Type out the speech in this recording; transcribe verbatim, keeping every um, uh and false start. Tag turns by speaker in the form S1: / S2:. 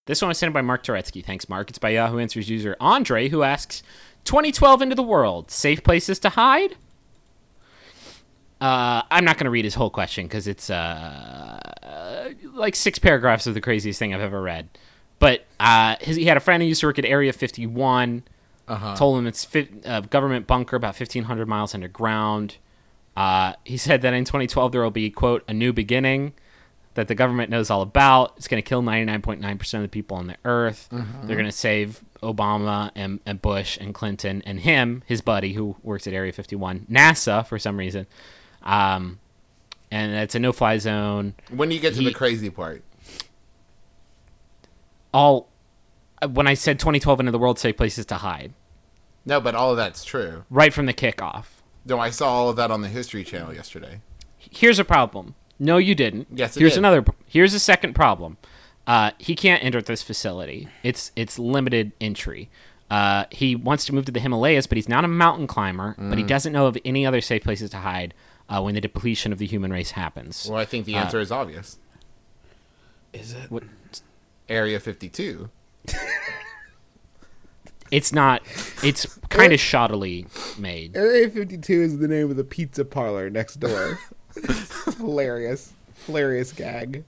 S1: This one was sent by Mark Turetsky. Thanks, Mark. It's by Yahoo Answers user Andre, who asks, twenty twelve Into the World, safe places to hide? Uh, I'm not going to read his whole question because it's uh, uh, like six paragraphs of the craziest thing I've ever read. But uh, his, he had a friend who used to work at Area fifty-one, uh-huh. told him it's a uh, government bunker about fifteen hundred miles underground. Uh, he said that in twenty twelve there will be, quote, a new beginning that the government knows all about. It's going to kill ninety-nine point nine percent of the people on the earth. Mm-hmm. They're going to save Obama and, and Bush and Clinton and him, his buddy who works at Area fifty-one, NASA for some reason. Um, and it's a no-fly zone.
S2: When do you get to
S1: he,
S2: the crazy part?
S1: All when I said twenty twelve Into the World, safe places to hide.
S2: No, but all of that's true.
S1: Right from the kickoff.
S2: No, I saw all of that on the History Channel yesterday.
S1: Here's a problem. No, you didn't.
S2: Yes, it
S1: Here's
S2: did.
S1: another. Here's a second problem. Uh, he can't enter this facility. It's it's limited entry. Uh, he wants to move to the Himalayas, but he's not a mountain climber. Mm. But he doesn't know of any other safe places to hide uh, when the depletion of the human race happens.
S2: Well, I think the answer
S1: uh,
S2: is obvious.
S3: Is it?
S1: What?
S2: Area fifty-two.
S1: It's not. It's kind of shoddily made.
S3: Area fifty-two is the name of the pizza parlor next door. Hilarious. Hilarious gag.